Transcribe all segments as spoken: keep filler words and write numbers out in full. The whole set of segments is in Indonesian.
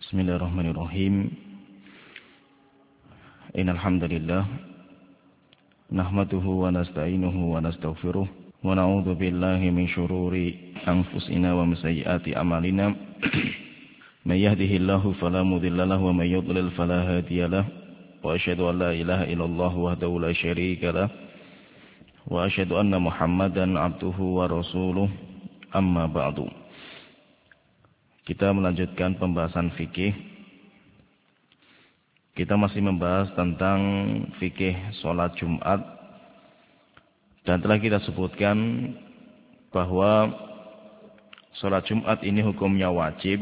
Bismillahirrahmanirrahim. Innal hamdalillah nahmaduhu wa nasta'inuhu wa nastaghfiruh wa na'udzu billahi min syururi anfusina wa min sayyiati a'malina. May yahdihillahu fala mudilla lahu wa may yudlil fala hadiya lahu. Wa asyhadu an la ilaha illallah wahdahu la syarika lahu wa asyhadu anna Muhammadan 'abduhu wa rasuluh. Amma ba'du. Kita melanjutkan pembahasan fikih. Kita masih membahas tentang fikih sholat Jumat. Dan telah kita sebutkan bahwa sholat Jumat ini hukumnya wajib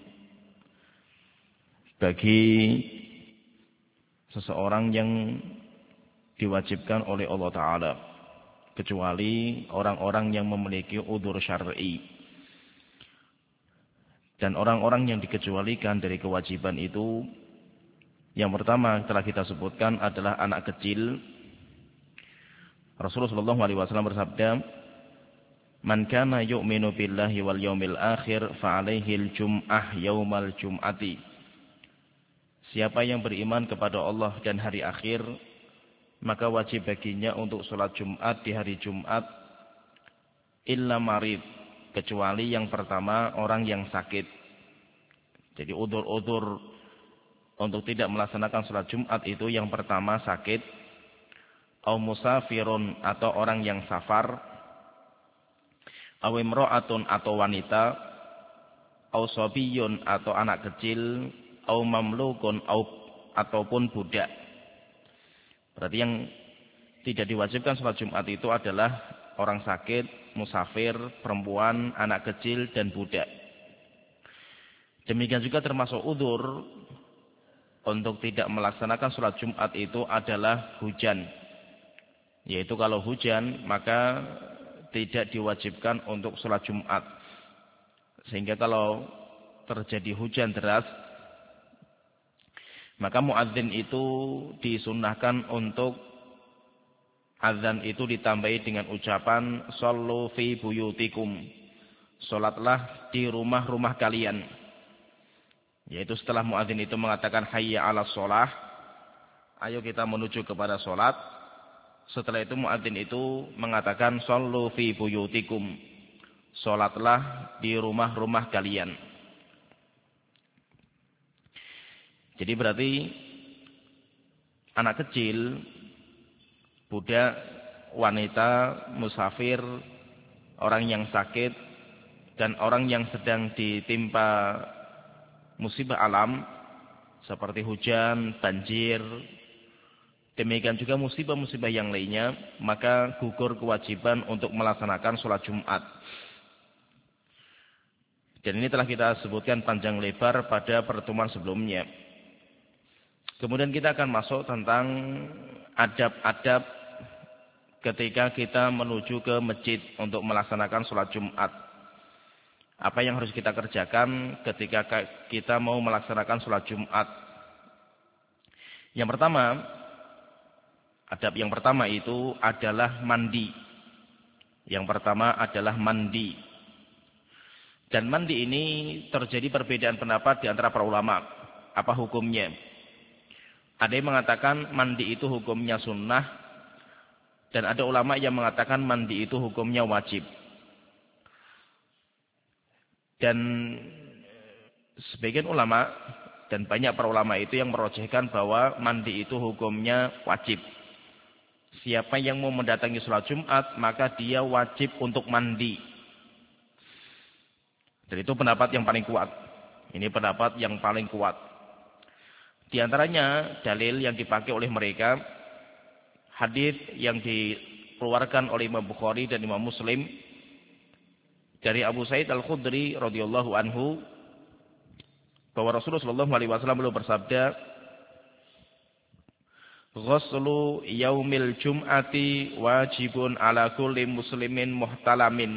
bagi seseorang yang diwajibkan oleh Allah Ta'ala, kecuali orang-orang yang memiliki udzur syar'i. Dan orang-orang yang dikecualikan dari kewajiban itu, yang pertama telah kita sebutkan adalah anak kecil. Rasulullah shallallahu alaihi wasallam bersabda, "Man kana yu'minu billahi wal yaumil akhir fa 'alaihil jum'ah yaumal jum'ati." Siapa yang beriman kepada Allah dan hari akhir, maka wajib baginya untuk sholat Jumat di hari Jumat, illa marid, kecuali yang pertama orang yang sakit. Jadi udzur-udzur untuk tidak melaksanakan sholat Jumat itu yang pertama sakit, au musafirun atau orang yang safar, au imra'atun atau wanita, au sabiyun atau anak kecil, au mamlukun au ataupun budak. Berarti yang tidak diwajibkan sholat Jumat itu adalah orang sakit, musafir, perempuan, anak kecil, dan budak. Demikian juga termasuk udzur untuk tidak melaksanakan sholat Jumat itu adalah hujan. Yaitu kalau hujan maka tidak diwajibkan untuk sholat Jumat. Sehingga kalau terjadi hujan deras, maka muadzin itu disunnahkan untuk azan itu ditambahi dengan ucapan shollu fi buyutikum, sholatlah di rumah-rumah kalian. Yaitu setelah muadzin itu mengatakan hayya 'alas sholah, ayo kita menuju kepada sholat. Setelah itu muadzin itu mengatakan shollu fi buyutikum, sholatlah di rumah-rumah kalian. Jadi berarti anak kecil, budak, wanita, musafir, orang yang sakit, dan orang yang sedang ditimpa musibah alam seperti hujan, banjir, demikian juga musibah-musibah yang lainnya, maka gugur kewajiban untuk melaksanakan sholat Jumat. Dan ini telah kita sebutkan panjang lebar pada pertemuan sebelumnya. Kemudian kita akan masuk tentang adab-adab ketika kita menuju ke masjid untuk melaksanakan sholat Jumat. Apa yang harus kita kerjakan ketika kita mau melaksanakan sholat Jumat? Yang pertama, adab yang pertama itu adalah mandi. Yang pertama adalah mandi. Dan mandi ini terjadi perbedaan pendapat di antara para ulama. Apa hukumnya? Ada yang mengatakan mandi itu hukumnya sunnah, dan ada ulama yang mengatakan mandi itu hukumnya wajib. Dan sebagian ulama dan banyak para ulama itu yang merojihkan bahwa mandi itu hukumnya wajib. Siapa yang mau mendatangi sholat Jumat, maka dia wajib untuk mandi. Dan itu pendapat yang paling kuat. Ini pendapat yang paling kuat. Di antaranya dalil yang dipakai oleh mereka, hadis yang dikeluarkan oleh Imam Bukhari dan Imam Muslim dari Abu Sa'id Al-Khudri radhiyallahu anhu, bahwa Rasulullah shallallahu alaihi wasallam beliau bersabda, "Ghuslu yaumil jum'ati wajibun ala kulli muslimin muhtalamin."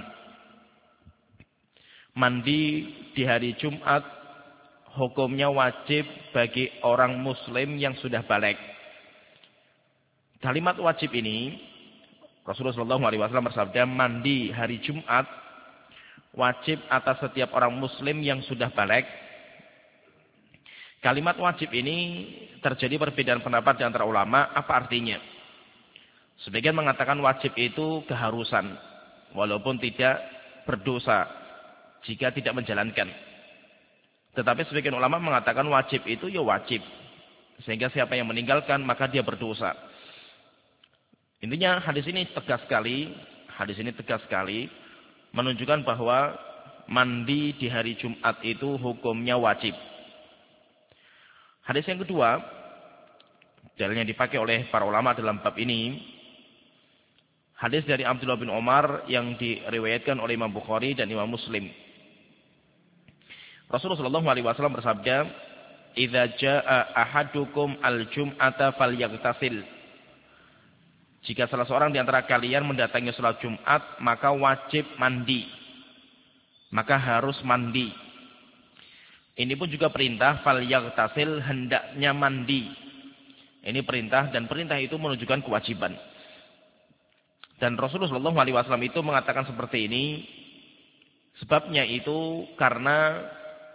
Mandi di hari Jumat hukumnya wajib bagi orang muslim yang sudah baligh. Kalimat wajib ini Rasulullah shallallahu alaihi wasallam bersabda, mandi hari Jumat wajib atas setiap orang muslim yang sudah baligh Kalimat wajib ini terjadi perbedaan pendapat di antara ulama, apa artinya? Sebagian mengatakan wajib itu keharusan, walaupun tidak berdosa jika tidak menjalankan. Tetapi sebagian ulama mengatakan wajib itu ya wajib, sehingga siapa yang meninggalkan maka dia berdosa. Intinya hadis ini tegas sekali, hadis ini tegas sekali menunjukkan bahwa mandi di hari Jumat itu hukumnya wajib. Hadis yang kedua, dalil yang dipakai oleh para ulama dalam bab ini, hadis dari Abdullah bin Umar yang diriwayatkan oleh Imam Bukhari dan Imam Muslim. Rasulullah shallallahu alaihi wasallam bersabda, "Idza jaa ahadukum al-jum'ata falyaghtasil." Jika salah seorang di antara kalian mendatangi salat Jumat, maka wajib mandi. Maka harus mandi. Ini pun juga perintah, falyaghtasil, hendaknya mandi. Ini perintah, dan perintah itu menunjukkan kewajiban. Dan Rasulullah shallallahu alaihi wasallam itu mengatakan seperti ini, sebabnya itu karena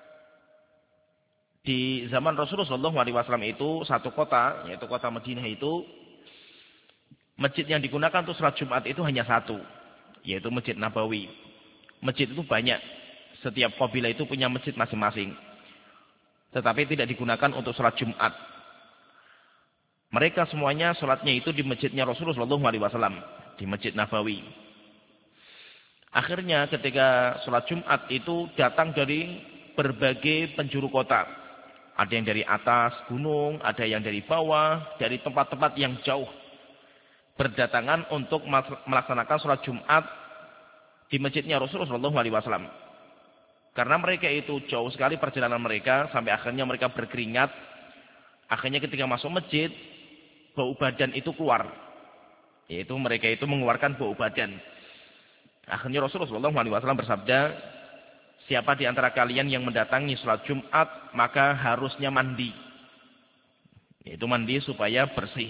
di zaman Rasulullah shallallahu alaihi wasallam itu satu kota, yaitu kota Madinah itu, masjid yang digunakan untuk salat Jumat itu hanya satu, yaitu Masjid Nabawi. Masjid itu banyak, setiap kabilah itu punya masjid masing-masing, tetapi tidak digunakan untuk salat Jumat. Mereka semuanya salatnya itu di masjidnya Rasulullah shallallahu alaihi wasallam, di Masjid Nabawi. Akhirnya ketika salat Jumat itu datang dari berbagai penjuru kota. Ada yang dari atas gunung, ada yang dari bawah, dari tempat-tempat yang jauh. Berdatangan untuk melaksanakan sholat Jumat di masjidnya Rasulullah shallallahu alaihi wasallam. Karena mereka itu jauh sekali perjalanan mereka, sampai akhirnya mereka berkeringat. Akhirnya ketika masuk masjid, bau badan itu keluar. Yaitu mereka itu mengeluarkan bau badan. Akhirnya Rasulullah shallallahu alaihi wasallam bersabda, siapa di antara kalian yang mendatangi sholat Jumat, maka harusnya mandi. Yaitu mandi supaya bersih.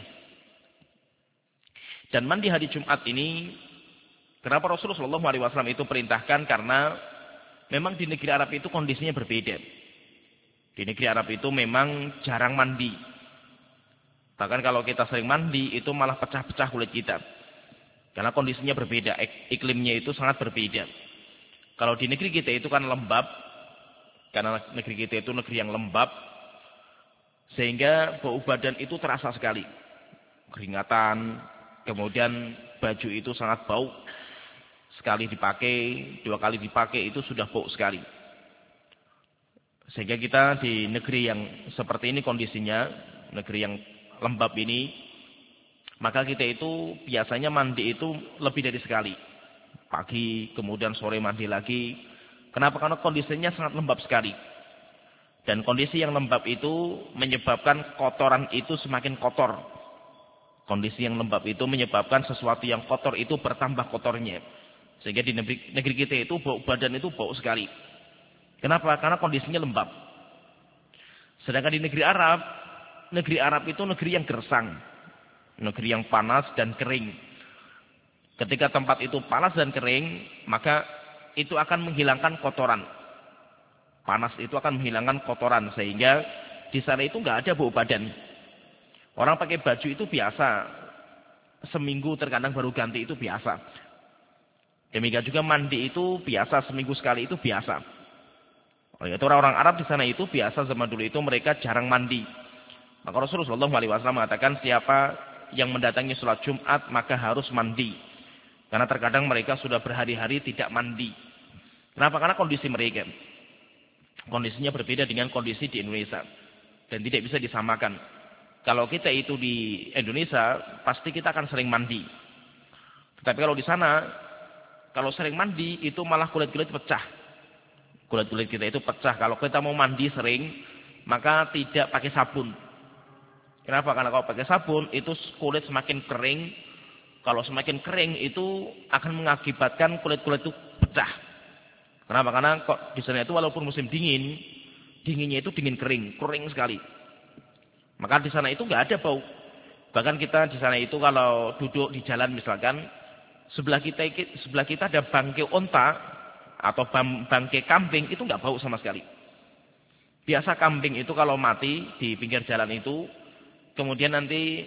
Dan mandi hari Jumat ini, kenapa Rasulullah shallallahu alaihi wasallam itu perintahkan? Karena memang di negeri Arab itu kondisinya berbeda. Di negeri Arab itu memang jarang mandi. Bahkan kalau kita sering mandi, itu malah pecah-pecah kulit kita. Karena kondisinya berbeda, iklimnya itu sangat berbeda. Kalau di negeri kita itu kan lembab, karena negeri kita itu negeri yang lembab, sehingga bau badan itu terasa sekali. Keringatan, kemudian baju itu sangat bau. Sekali dipakai, dua kali dipakai itu sudah bau sekali. Sehingga kita di negeri yang seperti ini kondisinya, negeri yang lembab ini, maka kita itu biasanya mandi itu lebih dari sekali. Pagi, kemudian sore mandi lagi. Kenapa? Karena kondisinya sangat lembab sekali. Dan kondisi yang lembab itu menyebabkan kotoran itu semakin kotor. Kondisi yang lembab itu menyebabkan sesuatu yang kotor itu bertambah kotornya. Sehingga di negeri, negeri kita itu bau badan itu bau sekali. Kenapa? Karena kondisinya lembab. Sedangkan di negeri Arab, negeri Arab itu negeri yang gersang. Negeri yang panas dan kering. Ketika tempat itu panas dan kering, maka itu akan menghilangkan kotoran. Panas itu akan menghilangkan kotoran, sehingga di sana itu nggak ada bau badan. Orang pakai baju itu biasa, seminggu terkadang baru ganti itu biasa. Demikian juga mandi itu biasa, seminggu sekali itu biasa. Oleh itu orang-orang Arab di sana itu biasa, zaman dulu itu mereka jarang mandi. Maka Rasulullah shallallahu alaihi wasallam mengatakan, siapa yang mendatangi sholat Jumat maka harus mandi. Karena terkadang mereka sudah berhari-hari tidak mandi. Kenapa? Karena kondisi mereka. Kondisinya berbeda dengan kondisi di Indonesia. Dan tidak bisa disamakan. Kalau kita itu di Indonesia, pasti kita akan sering mandi. Tetapi kalau di sana, kalau sering mandi, itu malah kulit-kulit pecah. Kulit-kulit kita itu pecah. Kalau kita mau mandi sering, maka tidak pakai sabun. Kenapa? Karena kalau pakai sabun, itu kulit semakin kering. Kalau semakin kering itu akan mengakibatkan kulit-kulit itu pecah. Kenapa? Karena kok di sana itu walaupun musim dingin, dinginnya itu dingin kering, kering sekali. Maka di sana itu nggak ada bau. Bahkan kita di sana itu kalau duduk di jalan misalkan, sebelah kita sebelah kita ada bangkai onta atau bangkai kambing, itu nggak bau sama sekali. Biasa kambing itu kalau mati di pinggir jalan itu, kemudian nanti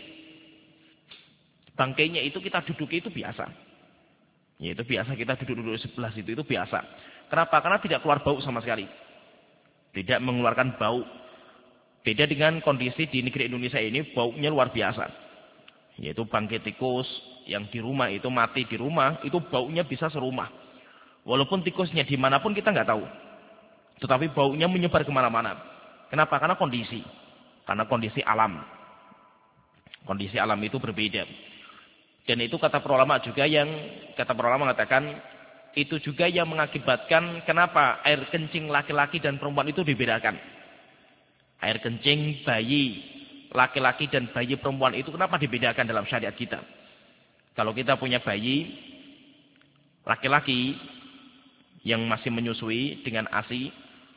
bangkainya itu kita duduki itu biasa. Ya itu biasa kita duduk-duduk sebelah situ itu biasa. Kenapa? Karena tidak keluar bau sama sekali. Tidak mengeluarkan bau. Beda dengan kondisi di negeri Indonesia ini, baunya luar biasa. Yaitu bangkai tikus yang di rumah itu mati di rumah, itu baunya bisa serumah. Walaupun tikusnya dimanapun kita nggak tahu. Tetapi baunya menyebar kemana-mana. Kenapa? Karena kondisi. Karena kondisi alam. Kondisi alam itu berbeda. Dan itu kata para ulama juga yang, kata para ulama mengatakan, itu juga yang mengakibatkan kenapa air kencing laki-laki dan perempuan itu dibedakan. Air kencing bayi laki-laki dan bayi perempuan itu kenapa dibedakan dalam syariat kita? Kalau kita punya bayi laki-laki yang masih menyusui dengan A S I,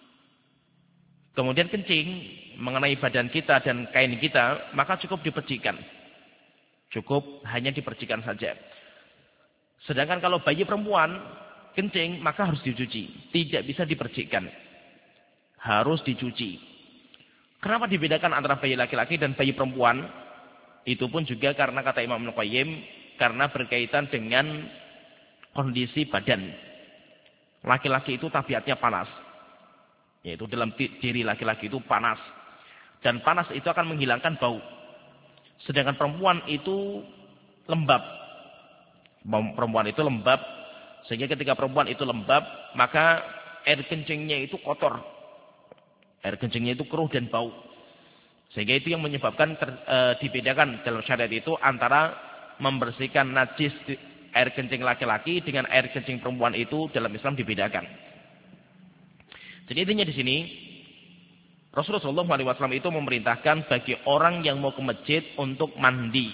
kemudian kencing mengenai badan kita dan kain kita, maka cukup dipercikan. Cukup hanya dipercikan saja. Sedangkan kalau bayi perempuan kencing, maka harus dicuci. Tidak bisa dipercikkan. Harus dicuci. Kenapa dibedakan antara bayi laki-laki dan bayi perempuan? Itu pun juga karena kata Imam Al-Qayyim, karena berkaitan dengan kondisi badan. Laki-laki itu tabiatnya panas. Yaitu dalam diri laki-laki itu panas. Dan panas itu akan menghilangkan bau. Sedangkan perempuan itu lembab. Perempuan itu lembab. Sehingga ketika perempuan itu lembab, maka air kencingnya itu kotor. Air kencingnya itu keruh dan bau. Sehingga itu yang menyebabkan ter, e, dibedakan dalam syariat itu antara membersihkan najis di, air kencing laki-laki dengan air kencing perempuan itu dalam Islam dibedakan. Jadi intinya di sini Rasulullah shallallahu alaihi wasallam itu memerintahkan bagi orang yang mau ke masjid untuk mandi.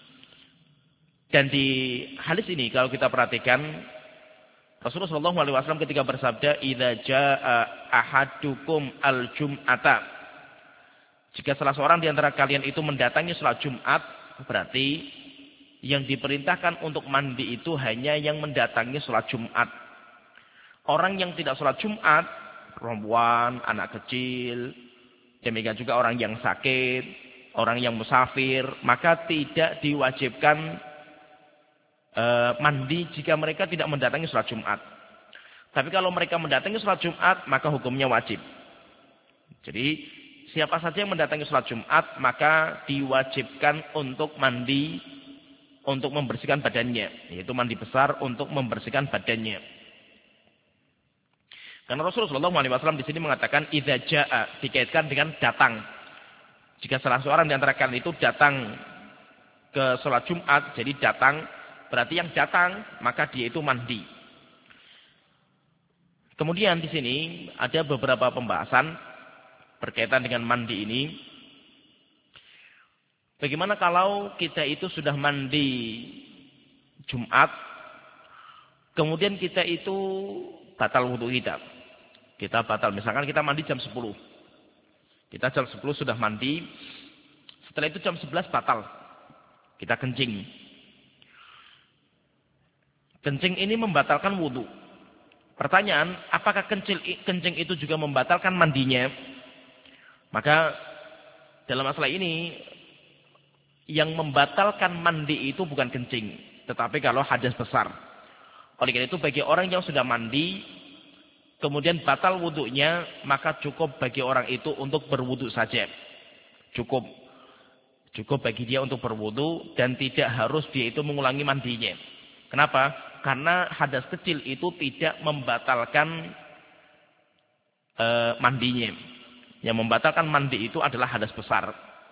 Dan di hadis ini kalau kita perhatikan Rasulullah shallallahu alaihi wasallam ketika bersabda, "Idza jaa ahadukum al-jum'ata." Jika salah seorang di antara kalian itu mendatangi salat Jumat, berarti yang diperintahkan untuk mandi itu hanya yang mendatangi salat Jumat. Orang yang tidak salat Jumat, perempuan, anak kecil, demikian juga orang yang sakit, orang yang musafir, maka tidak diwajibkan e, mandi jika mereka tidak mendatangi salat Jumat. Tapi kalau mereka mendatangi salat Jumat, maka hukumnya wajib. Jadi siapa saja yang mendatangi salat Jumat, maka diwajibkan untuk mandi, untuk membersihkan badannya. Yaitu mandi besar untuk membersihkan badannya. Karena Rasulullah shallallahu alaihi wasallam di sini mengatakan idza jaa, dikaitkan dengan datang. Jika salah seorang di antara kalian itu datang ke salat Jumat, jadi datang berarti yang datang maka dia itu mandi. Kemudian di sini ada beberapa pembahasan berkaitan dengan mandi ini. Bagaimana kalau kita itu sudah mandi Jumat, kemudian kita itu batal wudu kita. Kita batal, misalkan kita mandi jam sepuluh. Kita jam sepuluh sudah mandi, setelah itu jam sebelas batal. Kita kencing. Kencing ini membatalkan wudu. Pertanyaan, apakah kencing, kencing itu juga membatalkan mandinya? Maka dalam masalah ini, yang membatalkan mandi itu bukan kencing, tetapi kalau hadas besar. Oleh karena itu bagi orang yang sudah mandi, kemudian batal wudunya, maka cukup bagi orang itu untuk berwudu saja. Cukup. Cukup bagi dia untuk berwudu dan tidak harus dia itu mengulangi mandinya. Kenapa? Karena hadas kecil itu tidak membatalkan e, mandinya. Yang membatalkan mandi itu adalah hadas besar.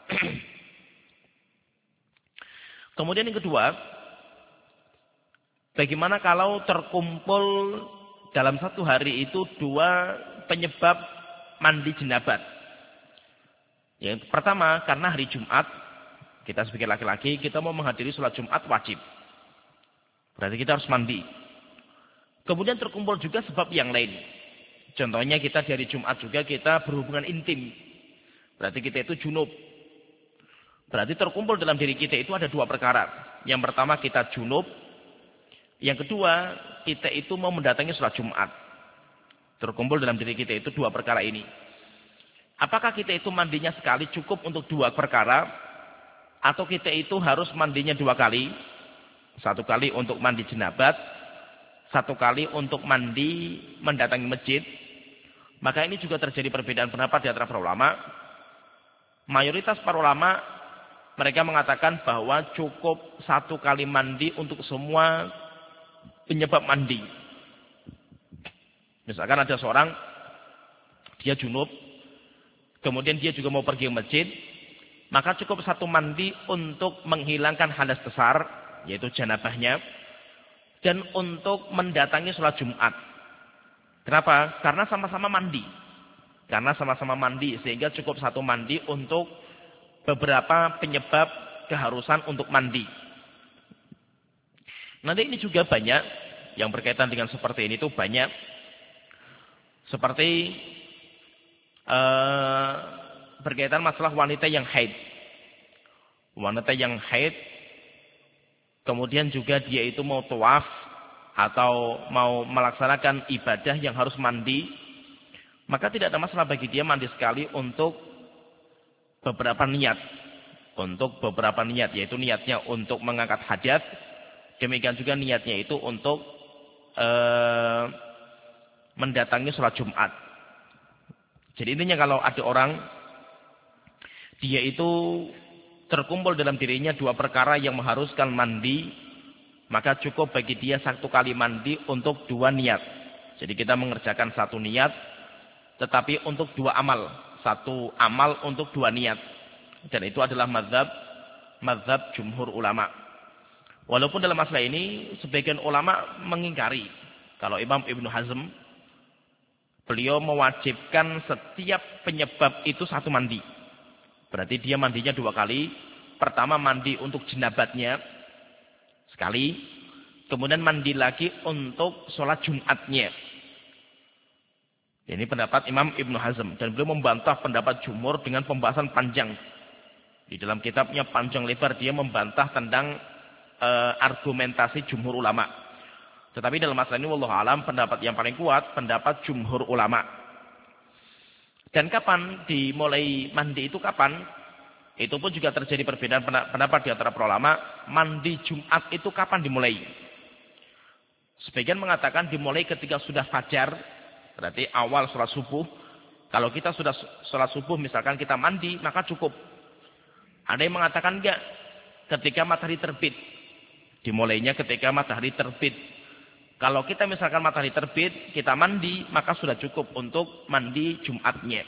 Kemudian yang kedua, bagaimana kalau terkumpul dalam satu hari itu dua penyebab mandi jenabat. Yang pertama, karena hari Jumat, kita sebagai laki-laki, kita mau menghadiri sholat Jumat wajib. Berarti kita harus mandi. Kemudian terkumpul juga sebab yang lain. Contohnya kita di hari Jumat juga kita berhubungan intim. Berarti kita itu junub. Berarti terkumpul dalam diri kita itu ada dua perkara. Yang pertama kita junub. Yang kedua, kita itu mau mendatangi sholat Jumat. Terkumpul dalam diri kita itu dua perkara ini. Apakah kita itu mandinya sekali cukup untuk dua perkara, atau kita itu harus mandinya dua kali? Satu kali untuk mandi jenabat, satu kali untuk mandi mendatangi masjid. Maka ini juga terjadi perbedaan pendapat di antara para ulama. Mayoritas para ulama mereka mengatakan bahwa cukup satu kali mandi untuk semua penyebab mandi. Misalkan ada seorang, dia junub, kemudian dia juga mau pergi ke masjid, maka cukup satu mandi untuk menghilangkan hadas besar, yaitu janabahnya, dan untuk mendatangi sholat Jumat. Kenapa? Karena sama-sama mandi. Karena sama-sama mandi, sehingga cukup satu mandi untuk beberapa penyebab keharusan untuk mandi. Nanti ini juga banyak, yang berkaitan dengan seperti ini itu banyak. Seperti uh, berkaitan masalah wanita yang haid. Wanita yang haid, kemudian juga dia itu mau tawaf atau mau melaksanakan ibadah yang harus mandi, maka tidak ada masalah bagi dia mandi sekali untuk beberapa niat. Untuk beberapa niat, yaitu niatnya untuk mengangkat hajat, demikian juga niatnya itu untuk uh, mendatangi sholat Jumat. Jadi intinya kalau ada orang, dia itu terkumpul dalam dirinya dua perkara yang mengharuskan mandi, maka cukup bagi dia satu kali mandi untuk dua niat. Jadi kita mengerjakan satu niat, tetapi untuk dua amal. Satu amal untuk dua niat. Dan itu adalah mazhab, mazhab jumhur ulama. Walaupun dalam masalah ini, sebagian ulama mengingkari. Kalau Imam Ibnu Hazm, beliau mewajibkan setiap penyebab itu satu mandi. Berarti dia mandinya dua kali. Pertama mandi untuk jenabatnya sekali. Kemudian mandi lagi untuk sholat Jumatnya. Ini pendapat Imam Ibnu Hazm. Dan beliau membantah pendapat jumhur dengan pembahasan panjang. Di dalam kitabnya panjang lebar dia membantah tentang e, argumentasi jumhur ulama. Tetapi dalam masalah ini wallahu alam pendapat yang paling kuat pendapat jumhur ulama. Dan kapan dimulai mandi itu kapan? Itu pun juga terjadi perbedaan pendapat di antara para ulama. Mandi Jumat itu kapan dimulai? Sebagian mengatakan dimulai ketika sudah fajar, berarti awal sholat subuh. Kalau kita sudah sholat subuh misalkan kita mandi, maka cukup. Ada yang mengatakan enggak, ketika matahari terbit. Dimulainya ketika matahari terbit. Kalau kita misalkan matahari terbit, kita mandi, maka sudah cukup untuk mandi Jumatnya.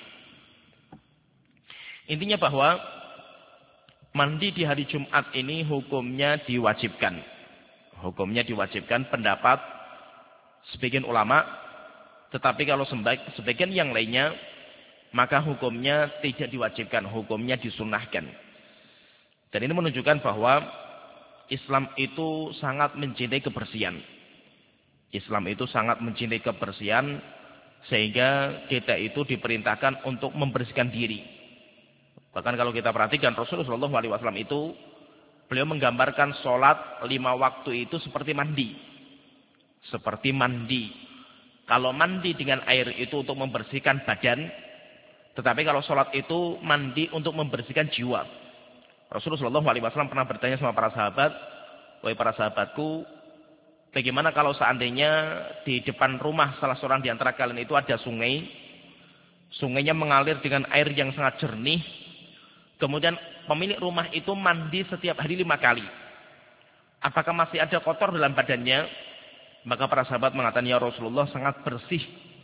Intinya bahwa mandi di hari Jumat ini hukumnya diwajibkan. Hukumnya diwajibkan pendapat sebagian ulama. Tetapi kalau sebagian yang lainnya, maka hukumnya tidak diwajibkan. Hukumnya disunahkan. Dan ini menunjukkan bahwa Islam itu sangat mencintai kebersihan. Islam itu sangat mencintai kebersihan sehingga kita itu diperintahkan untuk membersihkan diri. Bahkan kalau kita perhatikan Rasulullah shallallahu alaihi wasallam itu beliau menggambarkan sholat lima waktu itu seperti mandi. Seperti mandi. Kalau mandi dengan air itu untuk membersihkan badan, tetapi kalau sholat itu mandi untuk membersihkan jiwa. Rasulullah shallallahu alaihi wasallam pernah bertanya sama para sahabat, wahai para sahabatku, bagaimana kalau seandainya di depan rumah salah seorang di antara kalian itu ada sungai, sungainya mengalir dengan air yang sangat jernih, kemudian pemilik rumah itu mandi setiap hari lima kali. Apakah masih ada kotor dalam badannya? Maka para sahabat mengatakan, ya Rasulullah sangat bersih.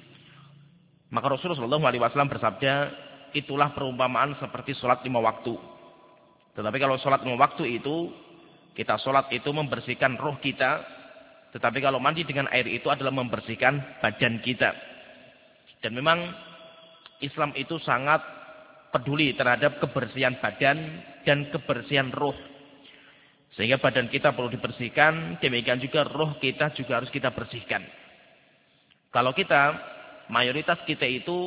Maka Rasulullah shallallahu alaihi wasallam bersabda, itulah perumpamaan seperti sholat lima waktu. Tetapi kalau sholat lima waktu itu, kita sholat itu membersihkan roh kita. Tetapi kalau mandi dengan air itu adalah membersihkan badan kita. Dan memang Islam itu sangat peduli terhadap kebersihan badan dan kebersihan roh. Sehingga badan kita perlu dibersihkan, demikian juga roh kita juga harus kita bersihkan. Kalau kita, mayoritas kita itu,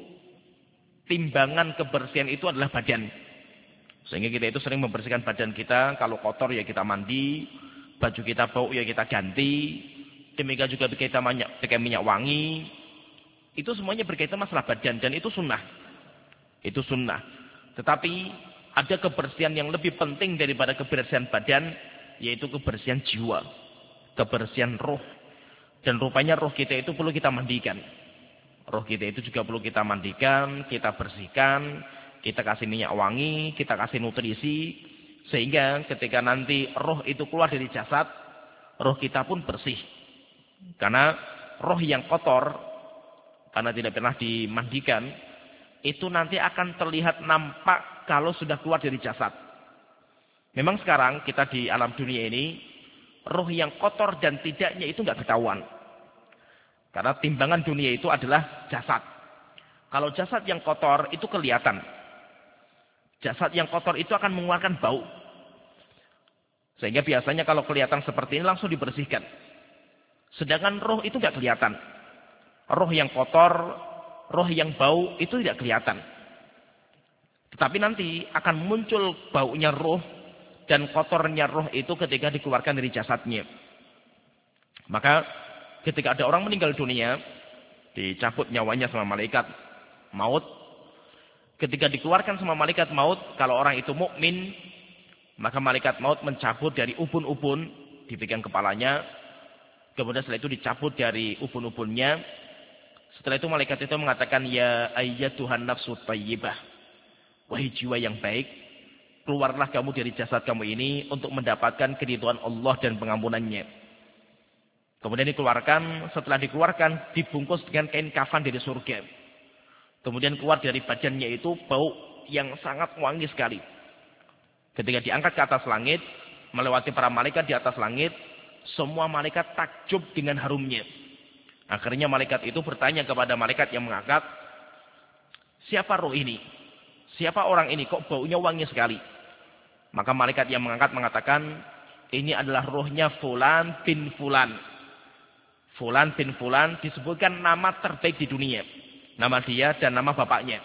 timbangan kebersihan itu adalah badan. Sehingga kita itu sering membersihkan badan kita, kalau kotor ya kita mandi, baju kita bau ya kita ganti, demikian juga kita pakai minyak wangi. Itu semuanya berkaitan masalah badan dan itu sunnah. Itu sunnah. Tetapi ada kebersihan yang lebih penting daripada kebersihan badan, yaitu kebersihan jiwa, kebersihan roh. Dan rupanya roh kita itu perlu kita mandikan. Roh kita itu juga perlu kita mandikan, kita bersihkan, kita kasih minyak wangi, kita kasih nutrisi, sehingga ketika nanti roh itu keluar dari jasad, roh kita pun bersih. Karena roh yang kotor, karena tidak pernah dimandikan, itu nanti akan terlihat nampak kalau sudah keluar dari jasad. Memang sekarang kita di alam dunia ini, roh yang kotor dan tidaknya itu nggak ketahuan. Karena timbangan dunia itu adalah jasad. Kalau jasad yang kotor itu kelihatan. Jasad yang kotor itu akan mengeluarkan bau. Sehingga biasanya kalau kelihatan seperti ini langsung dibersihkan. Sedangkan roh itu nggak kelihatan. Roh yang kotor, roh yang bau itu tidak kelihatan. Tetapi nanti akan muncul baunya roh dan kotornya roh itu ketika dikeluarkan dari jasadnya. Maka ketika ada orang meninggal dunia, dicabut nyawanya sama malaikat maut. Ketika dikeluarkan sama malaikat maut, kalau orang itu mukmin, maka malaikat maut mencabut dari ubun-ubun, dipegang kepalanya. Kemudian setelah itu dicabut dari ubun-ubunnya. Setelah itu malaikat itu mengatakan, ya ayyatuhan nafsu thayyibah. Wahai jiwa yang baik, keluarlah kamu dari jasad kamu ini untuk mendapatkan keridhaan Allah dan pengampunannya. Kemudian dikeluarkan, setelah dikeluarkan, dibungkus dengan kain kafan dari surga. Kemudian keluar dari badannya itu bau yang sangat wangi sekali. Ketika diangkat ke atas langit, melewati para malaikat di atas langit, semua malaikat takjub dengan harumnya. Akhirnya malaikat itu bertanya kepada malaikat yang mengangkat, siapa roh ini? Siapa orang ini? Kok baunya wangi sekali? Maka malaikat yang mengangkat mengatakan, ini adalah rohnya Fulan bin Fulan. Fulan bin Fulan disebutkan nama terbaik di dunia. Nama dia dan nama bapaknya.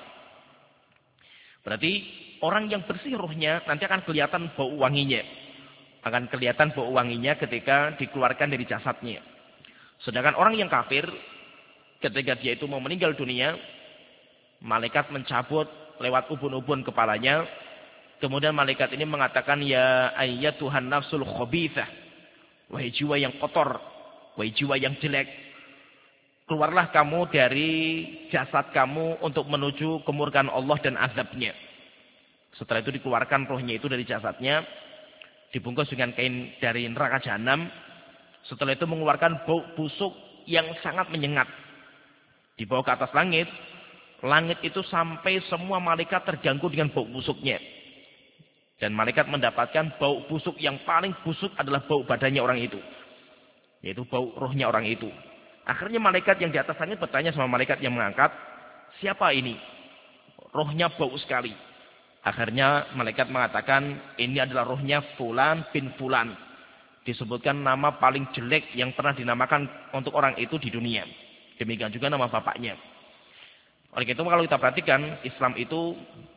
Berarti orang yang bersih rohnya nanti akan kelihatan bau wanginya. Akan kelihatan bau wanginya ketika dikeluarkan dari jasadnya. Sedangkan orang yang kafir, ketika dia itu mau meninggal dunia, malaikat mencabut lewat ubun-ubun kepalanya. Kemudian malaikat ini mengatakan, ya ayyatuhan nafsul khabithah. Wahai jiwa yang kotor, wahai jiwa yang jelek, keluarlah kamu dari jasad kamu untuk menuju kemurkaan Allah dan azabnya. Setelah itu dikeluarkan rohnya itu dari jasadnya, dibungkus dengan kain dari neraka jahanam. Setelah itu mengeluarkan bau busuk yang sangat menyengat. Dibawa ke atas langit, langit itu sampai semua malaikat terganggu dengan bau busuknya. Dan malaikat mendapatkan bau busuk yang paling busuk adalah bau badannya orang itu. Yaitu bau rohnya orang itu. Akhirnya malaikat yang di atas langit bertanya sama malaikat yang mengangkat, siapa ini? Rohnya bau sekali. Akhirnya malaikat mengatakan, ini adalah rohnya Fulan bin Fulan. Disebutkan nama paling jelek yang pernah dinamakan untuk orang itu di dunia. Demikian juga nama bapaknya. Oleh itu kalau kita perhatikan, Islam itu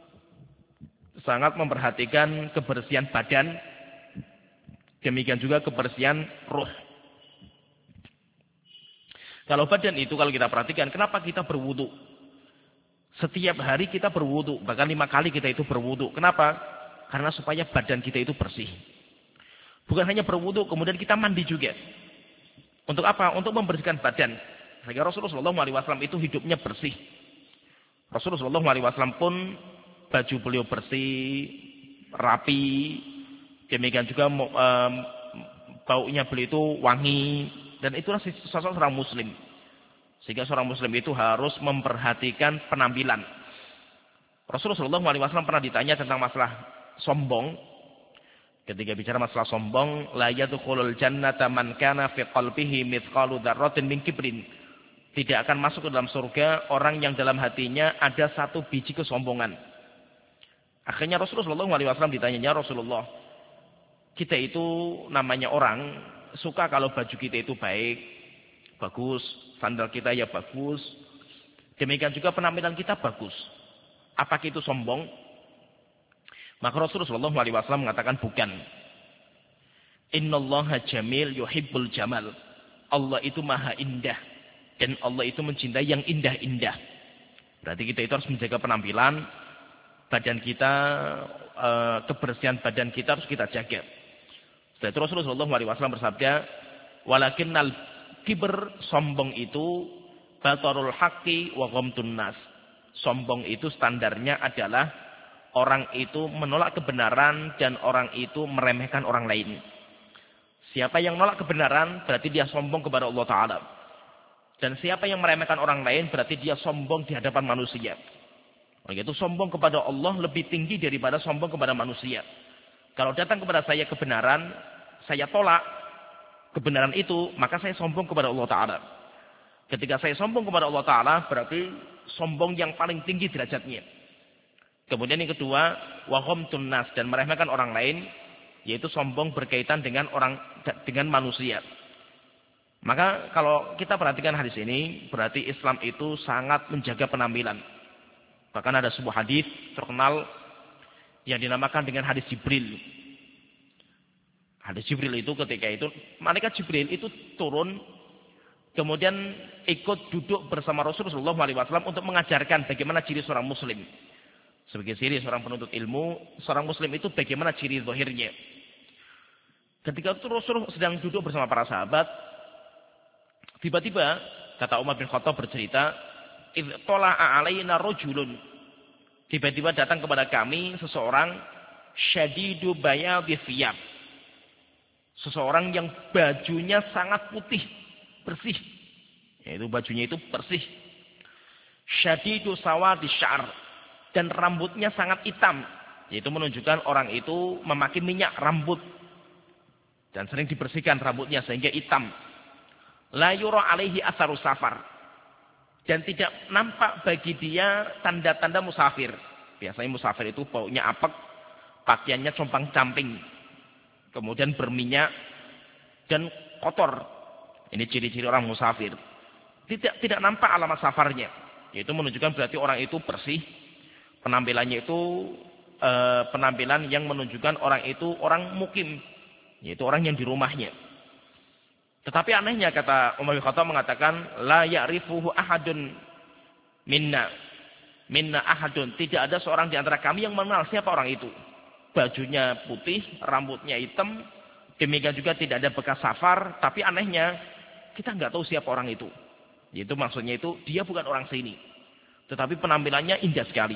sangat memperhatikan kebersihan badan. Demikian juga kebersihan roh. Kalau badan itu kalau kita perhatikan, kenapa kita berwudu? Setiap hari kita berwudu, bahkan lima kali kita itu berwudu. Kenapa? Karena supaya badan kita itu bersih. Bukan hanya berwudu, kemudian kita mandi juga. Untuk apa? Untuk membersihkan badan. Sehingga Rasulullah shallallahu alaihi wasallam itu hidupnya bersih. Rasulullah shallallahu alaihi wasallam pun baju beliau bersih, rapi. Demikian juga um, baunya beliau itu wangi. Dan itulah sosok seorang muslim. Sehingga seorang muslim itu harus memperhatikan penampilan. Rasulullah shallallahu alaihi wasallam pernah ditanya tentang masalah sombong. Ketika bicara masalah sombong, la yadkhulul jannata man kana fi qalbihi mithqalu dzarratin min kibrin. Tidak akan masuk ke dalam surga orang yang dalam hatinya ada satu biji kesombongan. Akhirnya Rasulullah shallallahu alaihi wasallam ditanya, "Ya Rasulullah, kita itu namanya orang suka kalau baju kita itu baik, bagus, sandal kita ya bagus. Demikian juga penampilan kita bagus. Apakah itu sombong?" Maka Rasulullah shallallahu alaihi wasallam mengatakan bukan. Innallaha jamil yuhibbul jamal. Allah itu maha indah. Dan Allah itu mencintai yang indah-indah. Berarti kita itu harus menjaga penampilan. badan kita, e, kebersihan badan kita harus kita jaga. Setelah itu Rasulullah shallallahu alaihi wasallam bersabda, walakinnal kibr, sombong itu batarul haqqi wa ghamtun nas. Sombong itu standarnya adalah orang itu menolak kebenaran dan orang itu meremehkan orang lain. Siapa yang menolak kebenaran berarti dia sombong kepada Allah Ta'ala. Dan siapa yang meremehkan orang lain berarti dia sombong di hadapan manusia. Oleh itu sombong kepada Allah lebih tinggi daripada sombong kepada manusia. Kalau datang kepada saya kebenaran, saya tolak kebenaran itu, maka saya sombong kepada Allah Ta'ala. Ketika saya sombong kepada Allah Ta'ala, berarti sombong yang paling tinggi derajatnya. Kemudian yang kedua, wa ghamtun nas, dan meremehkan orang lain, yaitu sombong berkaitan dengan orang dengan manusia. Maka kalau kita perhatikan hadis ini, berarti Islam itu sangat menjaga penampilan. Bahkan ada sebuah hadis terkenal yang dinamakan dengan hadis Jibril. Hadis Jibril itu ketika itu, malaikat Jibril itu turun, kemudian ikut duduk bersama Rasulullah shallallahu alaihi wasallam untuk mengajarkan bagaimana ciri seorang muslim. Sebagai ciri seorang penuntut ilmu, seorang muslim itu bagaimana ciri zahirnya. Ketika itu Rasulullah sedang duduk bersama para sahabat, tiba-tiba kata Umar bin Khattab bercerita, idh tola'a alaina rajulun. Tiba-tiba datang kepada kami seseorang syadidu bayadhi thiyab. Seseorang yang bajunya sangat putih, bersih. Yaitu bajunya itu bersih. Syadidu sawadi syar, dan rambutnya sangat hitam. Yaitu menunjukkan orang itu memakai minyak rambut dan sering dibersihkan rambutnya sehingga hitam. La yura alaihi atharu safar, dan tidak nampak bagi dia tanda-tanda musafir. Biasanya musafir itu baunya apek, pakaiannya compang-camping, kemudian berminyak dan kotor. Ini ciri-ciri orang musafir. Tidak tidak nampak alamat safarnya. Yaitu menunjukkan berarti orang itu bersih. Penampilannya itu e, penampilan yang menunjukkan orang itu orang mukim, yaitu orang yang di rumahnya. Tetapi anehnya kata Umar bin Khattab mengatakan, la ya'rifuhu ahadun minna. Minna ahadun. Tidak ada seorang di antara kami yang mengenal siapa orang itu. Bajunya putih, rambutnya hitam. Demikian juga tidak ada bekas safar. Tapi anehnya, kita nggak tahu siapa orang itu. Yaitu maksudnya itu, dia bukan orang sini. Tetapi penampilannya indah sekali.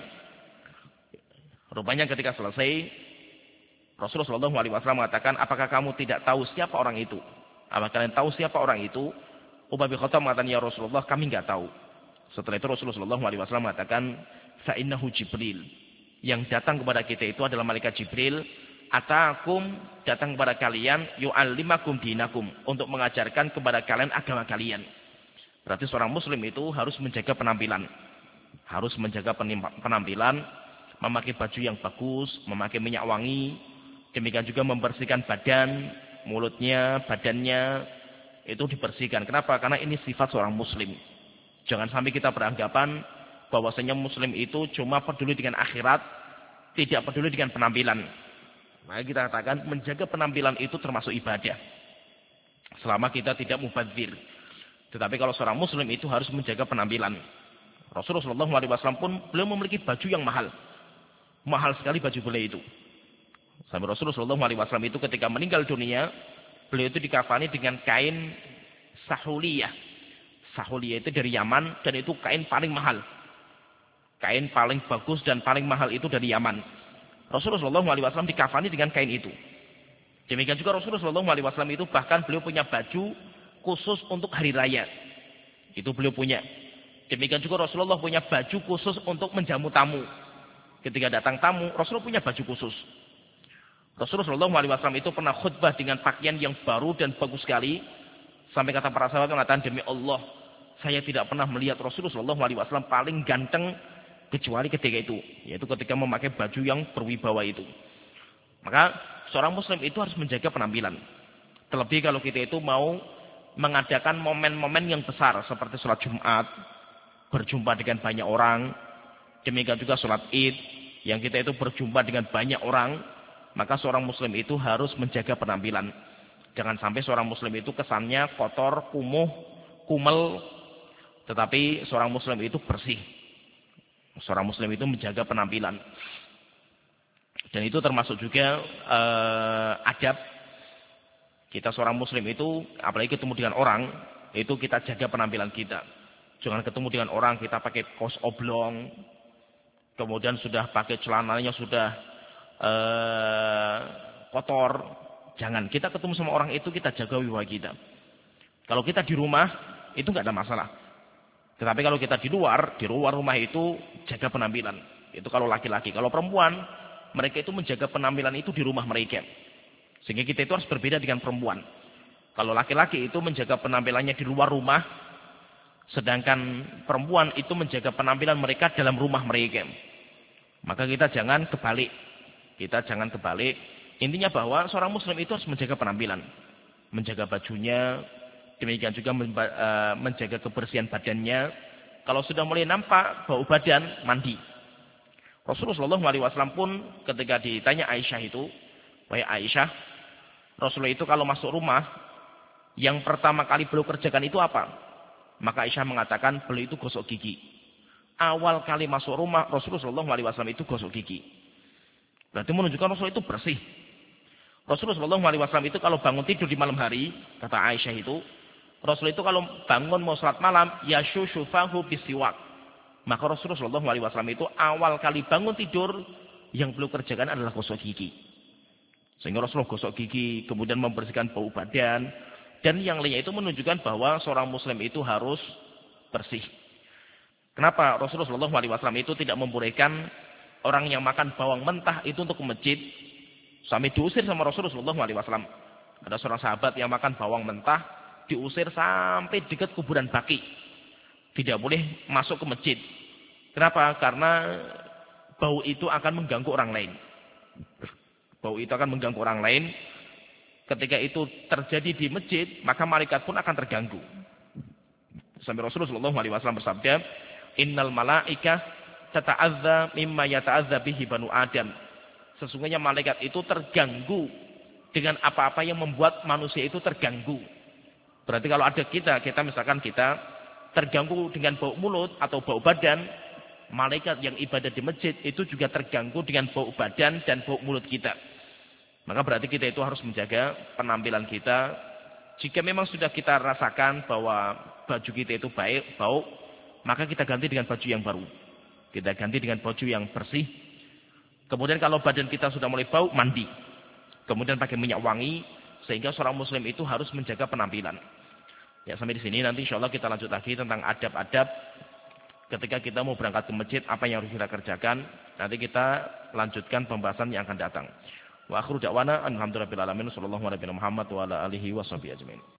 Rupanya ketika selesai, Rasulullah shallallahu alaihi wasallam mengatakan, apakah kamu tidak tahu siapa orang itu? Apakah kalian tahu siapa orang itu? Umar bin Khattab mengatakan, ya Rasulullah, kami enggak tahu. Setelah itu Rasulullah shallallahu alaihi wasallam mengatakan, fa'innahu Jibril. Yang datang kepada kita itu adalah malaikat Jibril. Atakum, datang kepada kalian, yu'allimakum dinakum. Untuk mengajarkan kepada kalian agama kalian. Berarti seorang muslim itu harus menjaga penampilan. Harus menjaga penampilan. Memakai baju yang bagus, memakai minyak wangi. Demikian juga membersihkan badan, mulutnya, badannya, itu dibersihkan. Kenapa? Karena ini sifat seorang muslim. Jangan sampai kita beranggapan bahwasanya muslim itu cuma peduli dengan akhirat, tidak peduli dengan penampilan. Maka kita katakan menjaga penampilan itu termasuk ibadah. Selama kita tidak mubadzir. Tetapi kalau seorang muslim itu harus menjaga penampilan. Rasulullah shallallahu alaihi wasallam pun beliau memiliki baju yang mahal. Mahal sekali baju beliau itu. Sampai Rasulullah shallallahu alaihi wasallam itu ketika meninggal dunia, beliau itu dikafani dengan kain sahuliyah. Sahuliyah itu dari Yaman, dan itu kain paling mahal. Kain paling bagus dan paling mahal itu dari Yaman. Rasulullah shallallahu alaihi wasallam dikafani dengan kain itu. Demikian juga Rasulullah shallallahu alaihi wasallam itu bahkan beliau punya baju khusus untuk hari raya. Itu beliau punya. Demikian juga Rasulullah punya baju khusus untuk menjamu tamu. Ketika datang tamu, Rasulullah punya baju khusus. Rasulullah shallallahu alaihi wasallam itu pernah khutbah dengan pakaian yang baru dan bagus sekali. Sampai kata para sahabat mengatakan, demi Allah, saya tidak pernah melihat Rasulullah shallallahu alaihi wasallam paling ganteng kecuali ketika itu. Yaitu ketika memakai baju yang berwibawa itu. Maka seorang muslim itu harus menjaga penampilan. Terlebih kalau kita itu mau mengadakan momen-momen yang besar. Seperti sholat Jumat, berjumpa dengan banyak orang. Demikian juga sholat Id, yang kita itu berjumpa dengan banyak orang. Maka seorang muslim itu harus menjaga penampilan. Jangan sampai seorang muslim itu kesannya kotor, kumuh, kumel. Tetapi seorang muslim itu bersih. Seorang muslim itu menjaga penampilan. Dan itu termasuk juga eh, adab kita seorang muslim itu, apalagi ketemu dengan orang, itu kita jaga penampilan kita. Jangan ketemu dengan orang kita pakai kaos oblong, kemudian sudah pakai celananya sudah eh, kotor. Jangan, kita ketemu sama orang itu kita jaga wibawa kita. Kalau kita di rumah itu nggak ada masalah. Tetapi kalau kita di luar, di luar rumah itu jaga penampilan. Itu kalau laki-laki. Kalau perempuan, mereka itu menjaga penampilan itu di rumah mereka. Sehingga kita itu harus berbeda dengan perempuan. Kalau laki-laki itu menjaga penampilannya di luar rumah, sedangkan perempuan itu menjaga penampilan mereka dalam rumah mereka. Maka kita jangan kebalik. Kita jangan kebalik. Intinya bahwa seorang muslim itu harus menjaga penampilan. Menjaga bajunya, demikian juga menjaga kebersihan badannya. Kalau sudah mulai nampak bau badan, mandi. Rasulullah shallallahu alaihi wasallam pun ketika ditanya Aisyah itu, wahai Aisyah, Rasulullah itu kalau masuk rumah, yang pertama kali beliau kerjakan itu apa? Maka Aisyah mengatakan beliau itu gosok gigi. Awal kali masuk rumah Rasulullah shallallahu alaihi wasallam itu gosok gigi. Berarti menunjukkan Rasulullah itu bersih. Rasulullah shallallahu alaihi wasallam itu kalau bangun tidur di malam hari, kata Aisyah itu, Rasulullah itu kalau bangun mau salat malam, yashushu fahu bisiwak. Maka Rasulullah shallallahu alaihi wasallam itu awal kali bangun tidur, yang beliau kerjakan adalah gosok gigi. Sehingga Rasulullah gosok gigi, kemudian membersihkan bau badan. Dan yang lainnya itu menunjukkan bahwa seorang muslim itu harus bersih. Kenapa Rasulullah shallallahu alaihi wasallam itu tidak membolehkan orang yang makan bawang mentah itu untuk ke masjid? Sampai diusir sama Rasulullah shallallahu alaihi wasallam. Ada seorang sahabat yang makan bawang mentah, diusir sampai dekat kuburan Baqi. Tidak boleh masuk ke masjid. Kenapa? Karena bau itu akan mengganggu orang lain. Bau itu akan mengganggu orang lain. Ketika itu terjadi di masjid, maka malaikat pun akan terganggu. Sampai Rasulullah shallallahu alaihi wasallam bersabda, Innal malaika tata'adza mimma yata'adza bihi banu Adam. Sesungguhnya malaikat itu terganggu dengan apa-apa yang membuat manusia itu terganggu. Berarti kalau ada kita, kita misalkan kita terganggu dengan bau mulut atau bau badan, malaikat yang ibadah di masjid itu juga terganggu dengan bau badan dan bau mulut kita. Maka berarti kita itu harus menjaga penampilan kita. Jika memang sudah kita rasakan bahwa baju kita itu baik, bau, maka kita ganti dengan baju yang baru. Kita ganti dengan baju yang bersih. Kemudian kalau badan kita sudah mulai bau, mandi. Kemudian pakai minyak wangi, sehingga seorang muslim itu harus menjaga penampilan. Ya, sampai di sini nanti insya Allah kita lanjut lagi tentang adab-adab ketika kita mau berangkat ke masjid, apa yang harus kita kerjakan. Nanti kita lanjutkan pembahasan yang akan datang. Wa akhiru da'wana alhamdulillahirabbil alamin sallallahu alaihi wa sallam wa ala alihi washabihi ajmain.